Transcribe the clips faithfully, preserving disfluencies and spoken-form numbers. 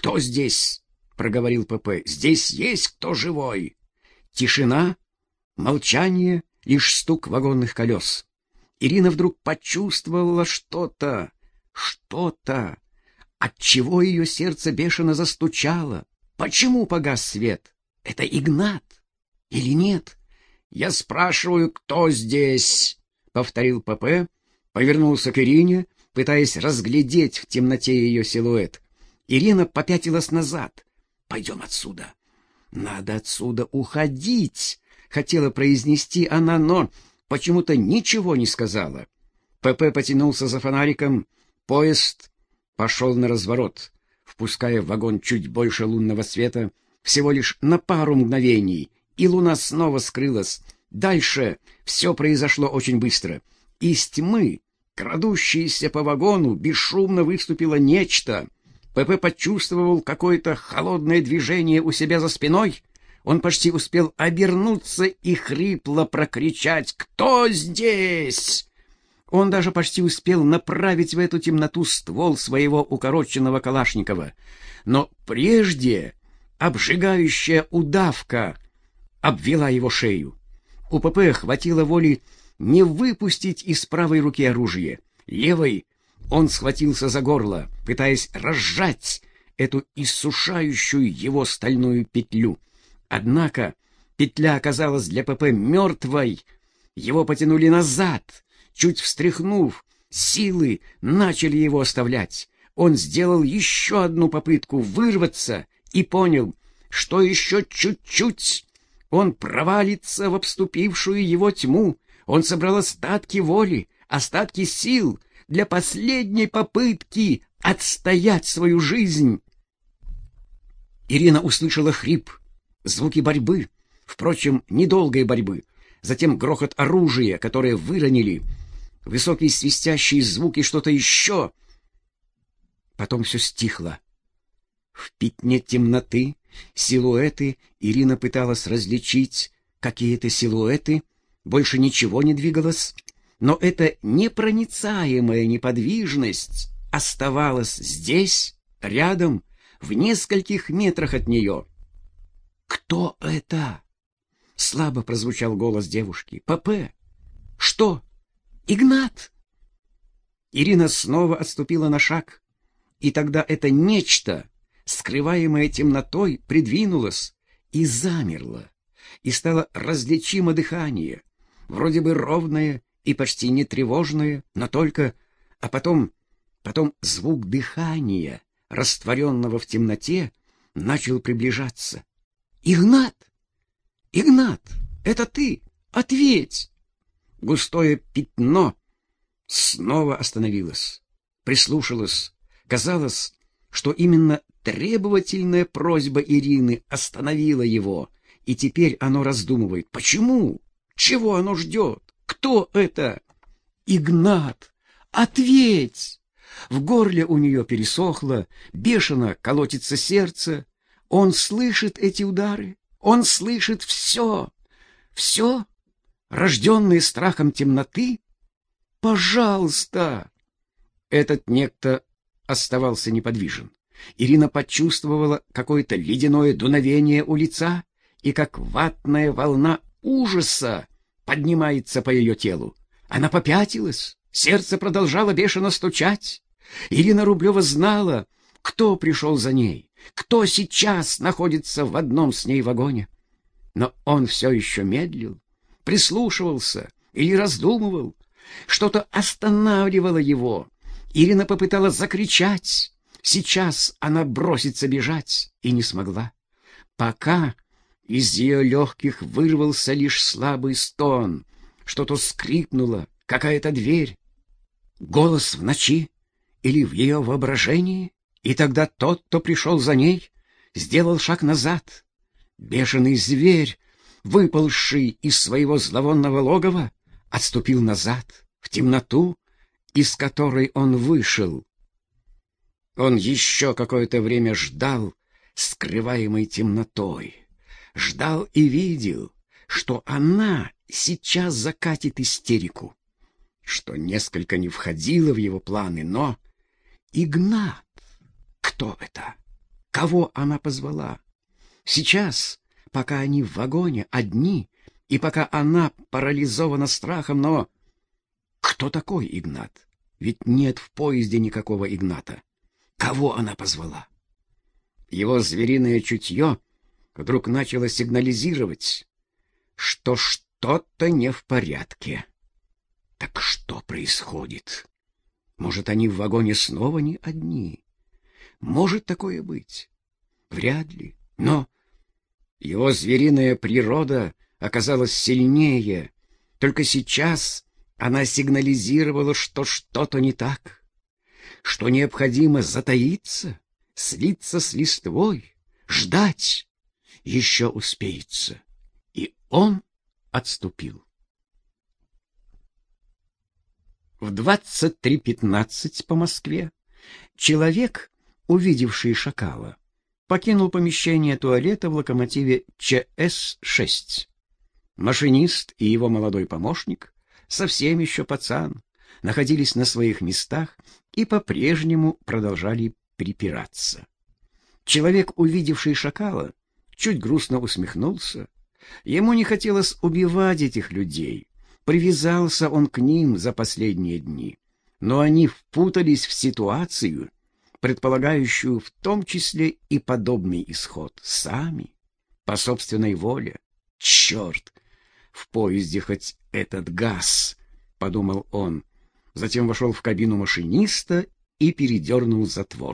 «Кто здесь?» — проговорил ПП. «Здесь есть кто живой?» Тишина, молчание, лишь стук вагонных колес. Ирина вдруг почувствовала что-то, что-то, отчего ее сердце бешено застучало. Почему погас свет? Это Игнат или нет? «Я спрашиваю, кто здесь?» — повторил ПП, повернулся к Ирине, пытаясь разглядеть в темноте ее силуэт. Ирина попятилась назад. «Пойдем отсюда. Надо отсюда уходить», — хотела произнести она, но почему-то ничего не сказала. ПП потянулся за фонариком. Поезд пошел на разворот, впуская в вагон чуть больше лунного света, всего лишь на пару мгновений, и луна снова скрылась. Дальше все произошло очень быстро. Из тьмы, крадущейся по вагону, бесшумно выступило нечто. ПП почувствовал какое-то холодное движение у себя за спиной. Он почти успел обернуться и хрипло прокричать: «Кто здесь?». Он даже почти успел направить в эту темноту ствол своего укороченного Калашникова. Но прежде обжигающая удавка обвела его шею. У ПП хватило воли не выпустить из правой руки оружие. Левой он схватился за горло, пытаясь разжать эту иссушающую его стальную петлю. Однако петля оказалась для ПП мертвой. Его потянули назад. Чуть встряхнув, силы начали его оставлять. Он сделал еще одну попытку вырваться и понял, что еще чуть-чуть он провалится в обступившую его тьму. Он собрал остатки воли, остатки сил для последней попытки отстоять свою жизнь. Ирина услышала хрип, звуки борьбы, впрочем, недолгой борьбы, затем грохот оружия, которое выронили, высокие свистящие звуки, что-то еще. Потом все стихло. В пятне темноты силуэты Ирина пыталась различить, какие-то силуэты, больше ничего не двигалось, но эта непроницаемая неподвижность оставалась здесь, рядом, в нескольких метрах от нее. «Кто это?» — слабо прозвучал голос девушки. «ПП? Что? Игнат?» Ирина снова отступила на шаг, и тогда это нечто, скрываемое темнотой, придвинулось и замерло, и стало различимо дыхание, вроде бы ровное и почти не тревожное, но только, а потом, потом звук дыхания, растворенного в темноте, начал приближаться. «Игнат! Игнат, это ты! Ответь!» Густое пятно снова остановилось, прислушалось. Казалось, что именно требовательная просьба Ирины остановила его, и теперь оно раздумывает. Почему? Чего оно ждет? Кто это? «Игнат, ответь!» В горле у нее пересохло, бешено колотится сердце. Он слышит эти удары, он слышит все, все, рожденное страхом темноты. «Пожалуйста!» Этот некто оставался неподвижен. Ирина почувствовала какое-то ледяное дуновение у лица, и как ватная волна ужаса поднимается по ее телу. Она попятилась, сердце продолжало бешено стучать. Ирина Рублева знала, кто пришел за ней, кто сейчас находится в одном с ней вагоне. Но он все еще медлил, прислушивался или раздумывал. Что-то останавливало его. Ирина попыталась закричать. Сейчас она бросится бежать и не смогла. Пока из ее легких вырвался лишь слабый стон. Что-то скрипнуло, какая-то дверь. Голос в ночи или в ее воображении? И тогда тот, кто пришел за ней, сделал шаг назад. Бешеный зверь, выползший из своего зловонного логова, отступил назад, в темноту, из которой он вышел. Он еще какое-то время ждал, скрываемой темнотой. Ждал и видел, что она сейчас закатит истерику, что несколько не входило в его планы, но... Игнат! Кто это? Кого она позвала? Сейчас, пока они в вагоне одни, и пока она парализована страхом, но... Кто такой Игнат? Ведь нет в поезде никакого Игната. Кого она позвала? Его звериное чутье вдруг начало сигнализировать, что что-то не в порядке. Так что происходит? Может, они в вагоне снова не одни? Может такое быть? Вряд ли. Но его звериная природа оказалась сильнее. Только сейчас она сигнализировала, что что-то не так, что необходимо затаиться, слиться с листвой, ждать. Еще успеется. И он отступил. В двадцать три пятнадцать по Москве человек, увидевший шакала, покинул помещение туалета в локомотиве Ч С шесть. Машинист и его молодой помощник, совсем еще пацан, находились на своих местах и по-прежнему продолжали припираться. Человек, увидевший шакала, чуть грустно усмехнулся. Ему не хотелось убивать этих людей. Привязался он к ним за последние дни. Но они впутались в ситуацию, предполагающую в том числе и подобный исход. Сами, по собственной воле. Черт! В поезде хоть этот газ, — подумал он. Затем вошел в кабину машиниста и передернул затвор.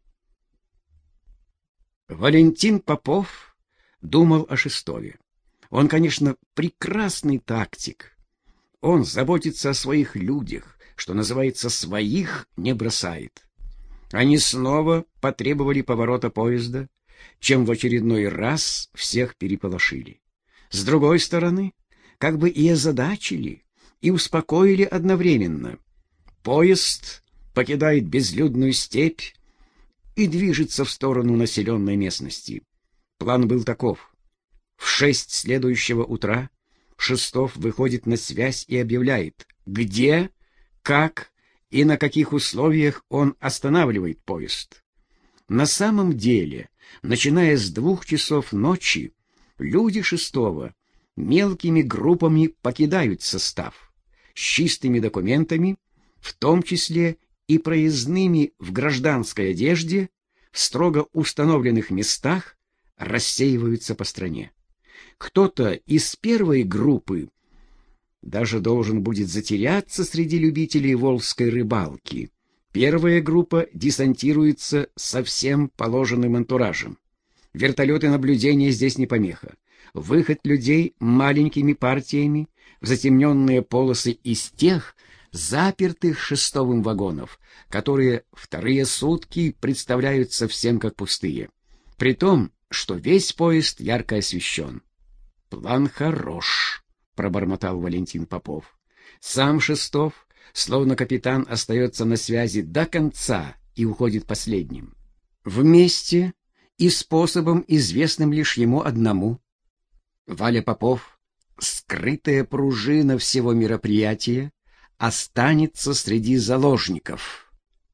Валентин Попов думал о Шестове. Он, конечно, прекрасный тактик. Он заботится о своих людях, что называется, своих не бросает. Они снова потребовали поворота поезда, чем в очередной раз всех переполошили. С другой стороны, как бы и озадачили, и успокоили одновременно. Поезд покидает безлюдную степь и движется в сторону населенной местности. План был таков. В шесть следующего утра Шестов выходит на связь и объявляет, где, как и на каких условиях он останавливает поезд. На самом деле, начиная с двух часов ночи, люди Шестого мелкими группами покидают состав, с чистыми документами, в том числе и проездными в гражданской одежде, в строго установленных местах рассеиваются по стране. Кто-то из первой группы даже должен будет затеряться среди любителей волжской рыбалки. Первая группа десантируется со всем положенным антуражем. Вертолеты наблюдения здесь не помеха. Выход людей маленькими партиями в затемненные полосы из тех, запертых Шестовым вагонов, которые вторые сутки представляют совсем как пустые. При том, что весь поезд ярко освещен. «План хорош», — пробормотал Валентин Попов. Сам Шестов, словно капитан, остается на связи до конца и уходит последним. Вместе и способом, известным лишь ему одному. Валя Попов, скрытая пружина всего мероприятия, останется среди заложников.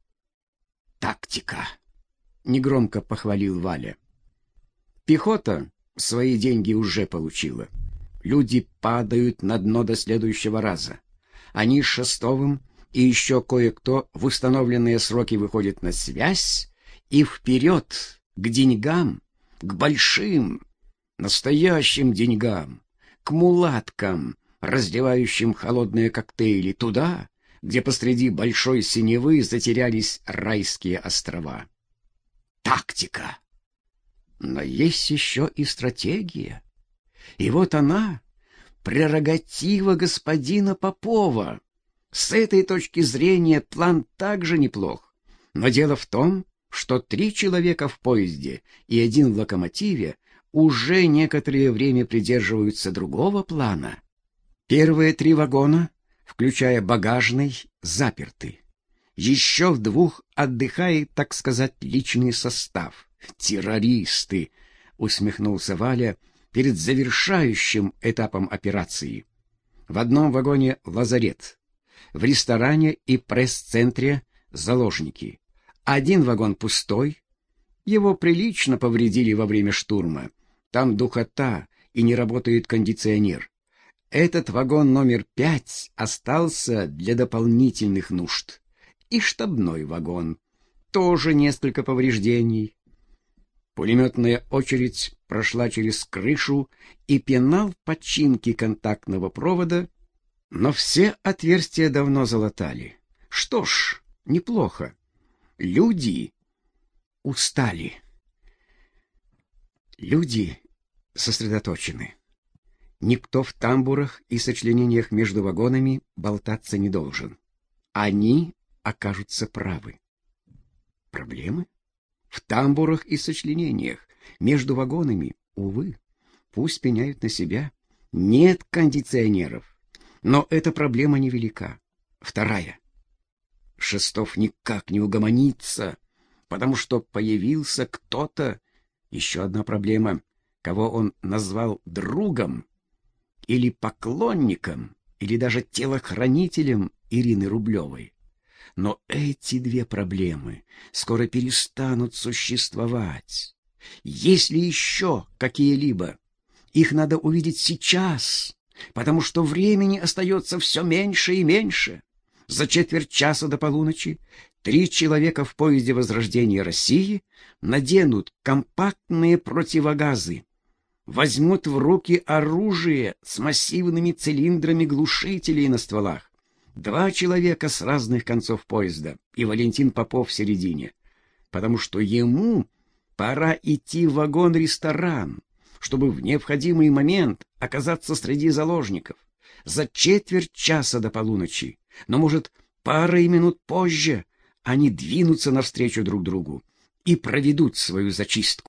«Тактика», — негромко похвалил Валя. Пехота свои деньги уже получила. Люди падают на дно до следующего раза. Они с Шестовым и еще кое-кто в установленные сроки выходят на связь и вперед к деньгам, к большим, настоящим деньгам, к мулаткам, разливающим холодные коктейли, туда, где посреди большой синевы затерялись райские острова. Тактика. Но есть еще и стратегия. И вот она, прерогатива господина Попова. С этой точки зрения план также неплох. Но дело в том, что три человека в поезде и один в локомотиве уже некоторое время придерживаются другого плана. Первые три вагона, включая багажный, заперты. Еще в двух отдыхает, так сказать, личный состав. «Террористы!» — усмехнулся Валя перед завершающим этапом операции. В одном вагоне лазарет, в ресторане и пресс-центре заложники. Один вагон пустой, Его прилично повредили во время штурма. Там духота и не работает кондиционер. Этот вагон номер пять остался для дополнительных нужд. И штабной вагон. Тоже несколько повреждений. Пулеметная очередь прошла через крышу и пенал починки контактного провода, но все отверстия давно залатали. Что ж, неплохо. Люди устали. Люди сосредоточены. Никто в тамбурах и сочленениях между вагонами болтаться не должен. Они окажутся правы. Проблемы? В тамбурах и сочленениях между вагонами, увы, пусть пеняют на себя. Нет кондиционеров. Но эта проблема невелика. Вторая. Шестов никак не угомонится, потому что появился кто-то, еще одна проблема, кого он назвал другом или поклонником, или даже телохранителем Ирины Рублевой. Но эти две проблемы скоро перестанут существовать. Есть ли еще какие-либо? Их надо увидеть сейчас, потому что времени остается все меньше и меньше. За четверть часа до полуночи три человека в поезде Возрождения России наденут компактные противогазы, возьмут в руки оружие с массивными цилиндрами глушителей на стволах. Два человека с разных концов поезда и Валентин Попов в середине, потому что ему пора идти в вагон-ресторан, чтобы в необходимый момент оказаться среди заложников. За четверть часа до полуночи, но, может, парой минут позже, они двинутся навстречу друг другу и проведут свою зачистку.